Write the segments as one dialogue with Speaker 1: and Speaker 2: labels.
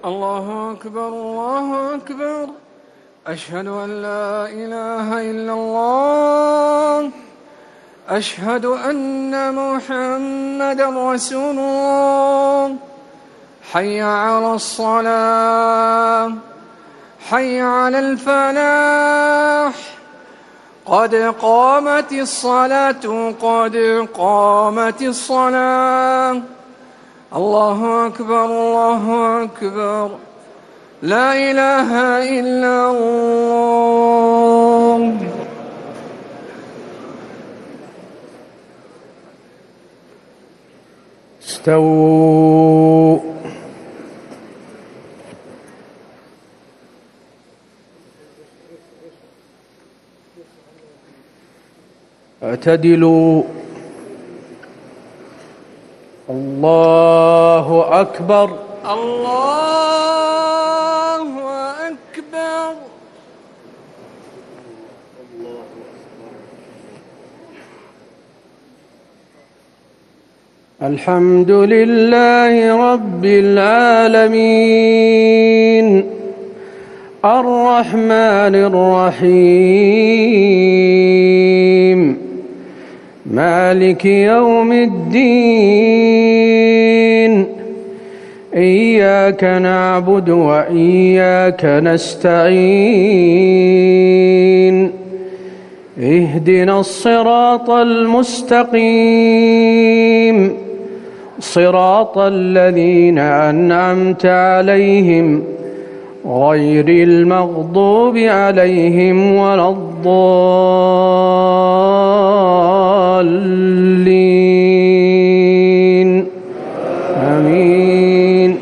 Speaker 1: الله أكبر الله أكبر. أشهد أن لا إله إلا الله. أشهد أن محمدا رسول الله. حي على الصلاة، حي على الفلاح. قد قامت الصلاة، قد قامت الصلاة. الله أكبر الله أكبر. لا إله إلا الله.
Speaker 2: استووا. اعتدلوا. الله أكبر
Speaker 1: الله أكبر.
Speaker 2: الحمد لله رب العالمين الرحمن الرحيم مالك يوم الدين. إياك نعبد وإياك نستعين. اهدنا الصراط المستقيم، صراط الذين أنعمت عليهم غير المغضوب عليهم ولا الضالين. آمين.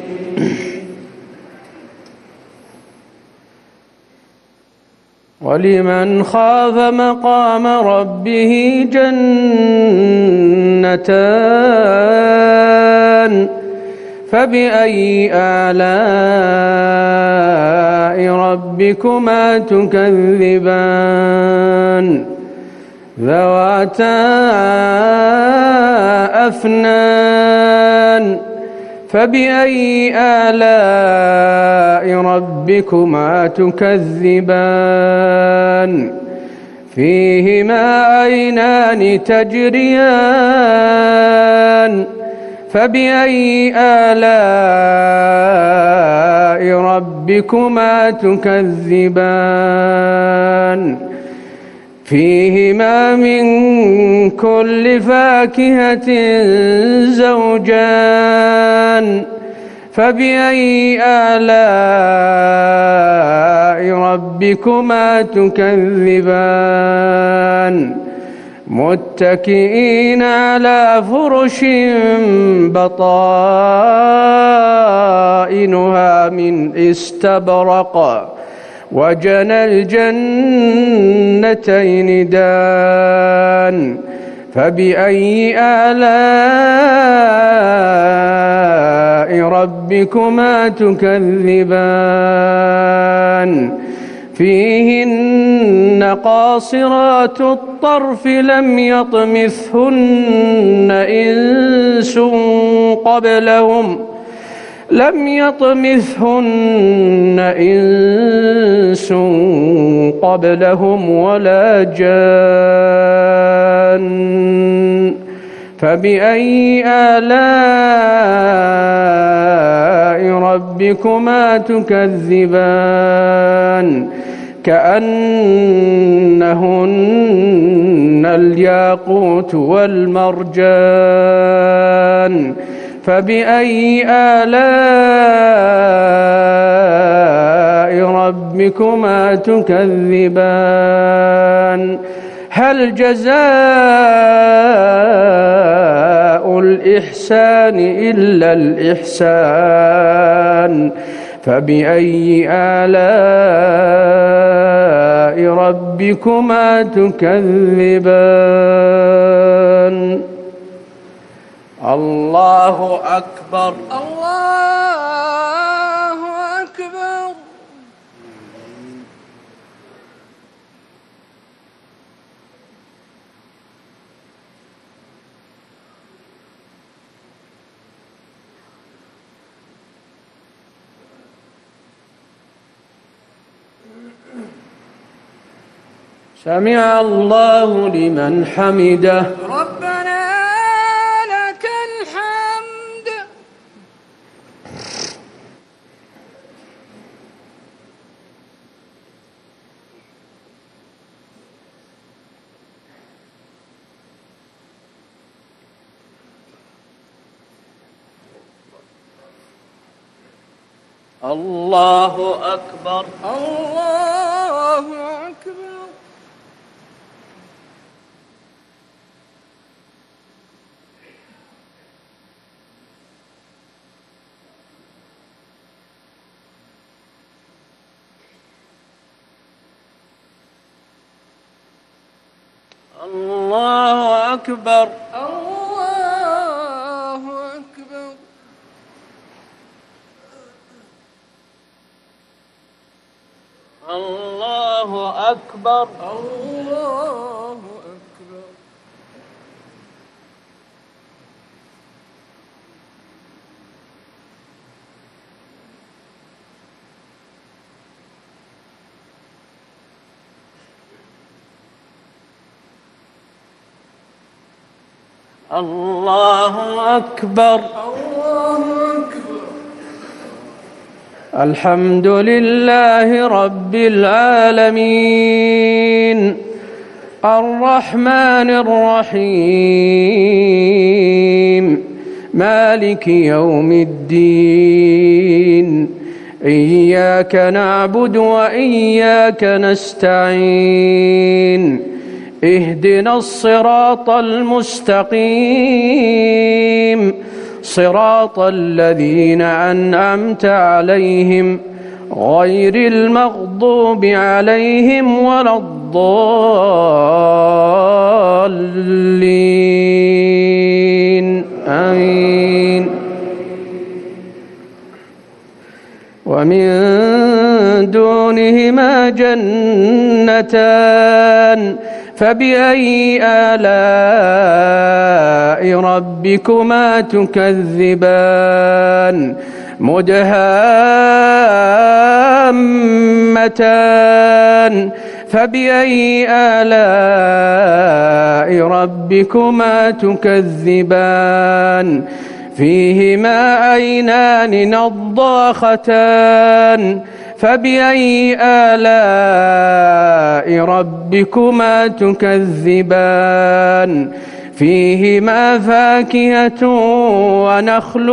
Speaker 2: ولمن خاف مقام ربه جنتان، فبأي آلاء ربكما تكذبان؟ ذواتا أفنان، فبأي آلاء ربكما تكذبان؟ فيهما عينان تجريان، فبأي آلاء ربكما تكذبان؟ فيهما من كل فاكهة زوجان، فبأي آلاء ربكما تكذبان؟ متكئين على فرش بطائنها من استبرق، وجنى الجنتين دان. فبأي آلاء ربكما تكذبان؟ فيهن قاصرات الطرف لم يطمثهن إنس قبلهم ولا جان. فبأي آلاء ربكما تكذبان؟ كأنهن الياقوت والمرجان. فبأي آلاء ربكما تكذبان؟ هل جزاء الإحسان إلا الإحسان؟ فبأي آلاء ربكما تكذبان؟ الله أكبر
Speaker 1: الله أكبر.
Speaker 2: سمع الله لمن حمده.
Speaker 1: ربنا لك الحمد.
Speaker 2: الله أكبر.
Speaker 1: الله أكبر.
Speaker 2: الله أكبر.
Speaker 1: الله أكبر.
Speaker 2: الله أكبر.
Speaker 1: الله أكبر.
Speaker 2: الله أكبر.
Speaker 1: الله أكبر.
Speaker 2: الحمد لله رب العالمين الرحمن الرحيم مالك يوم الدين إياك نعبد وإياك نستعين اهدنا الصراط المستقيم صراط الذين أنعمت عليهم غير المغضوب عليهم ولا الضالين آمين. ومن دونهما جنتان فبأي آلاء ربكما تكذبان مدهامتان فبأي آلاء ربكما تكذبان فيهما عينان نضاختان فبأي آلاء ربكما تكذبان فيهما فاكهة ونخل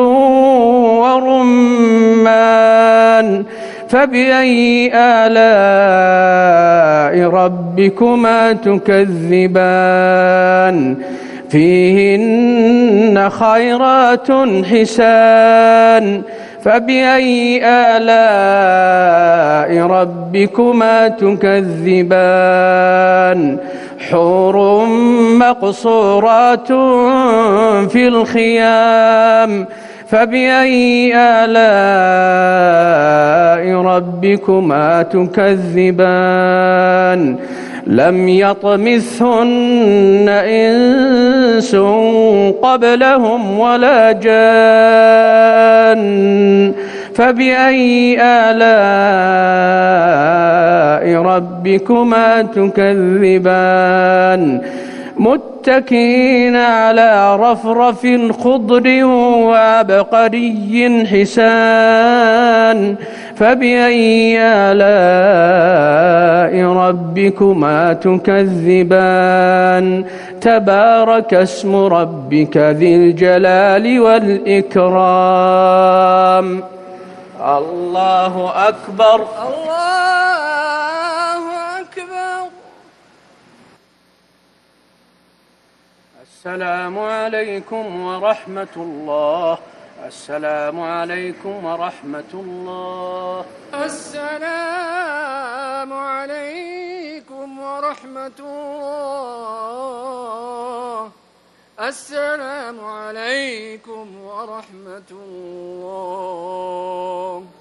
Speaker 2: ورمان فبأي آلاء ربكما تكذبان فيهن خيرات حسان فبأي آلاء ربكما تكذبان حور مقصورات في الخيام فبأي آلاء ربكما تكذبان لم يطمثهن إنس قبلهم ولا جان فبأي آلاء ربكما تكذبان متكئين على رفرف خضر وعبقري حسان فبأي آلاء ربكما تكذبان تبارك اسم ربك ذي الجلال والإكرام. الله أكبر.
Speaker 1: الله أكبر.
Speaker 2: السلام عليكم ورحمة الله. السلام عليكم ورحمة الله.
Speaker 1: السلام عليكم ورحمة الله. السلام عليكم ورحمة الله.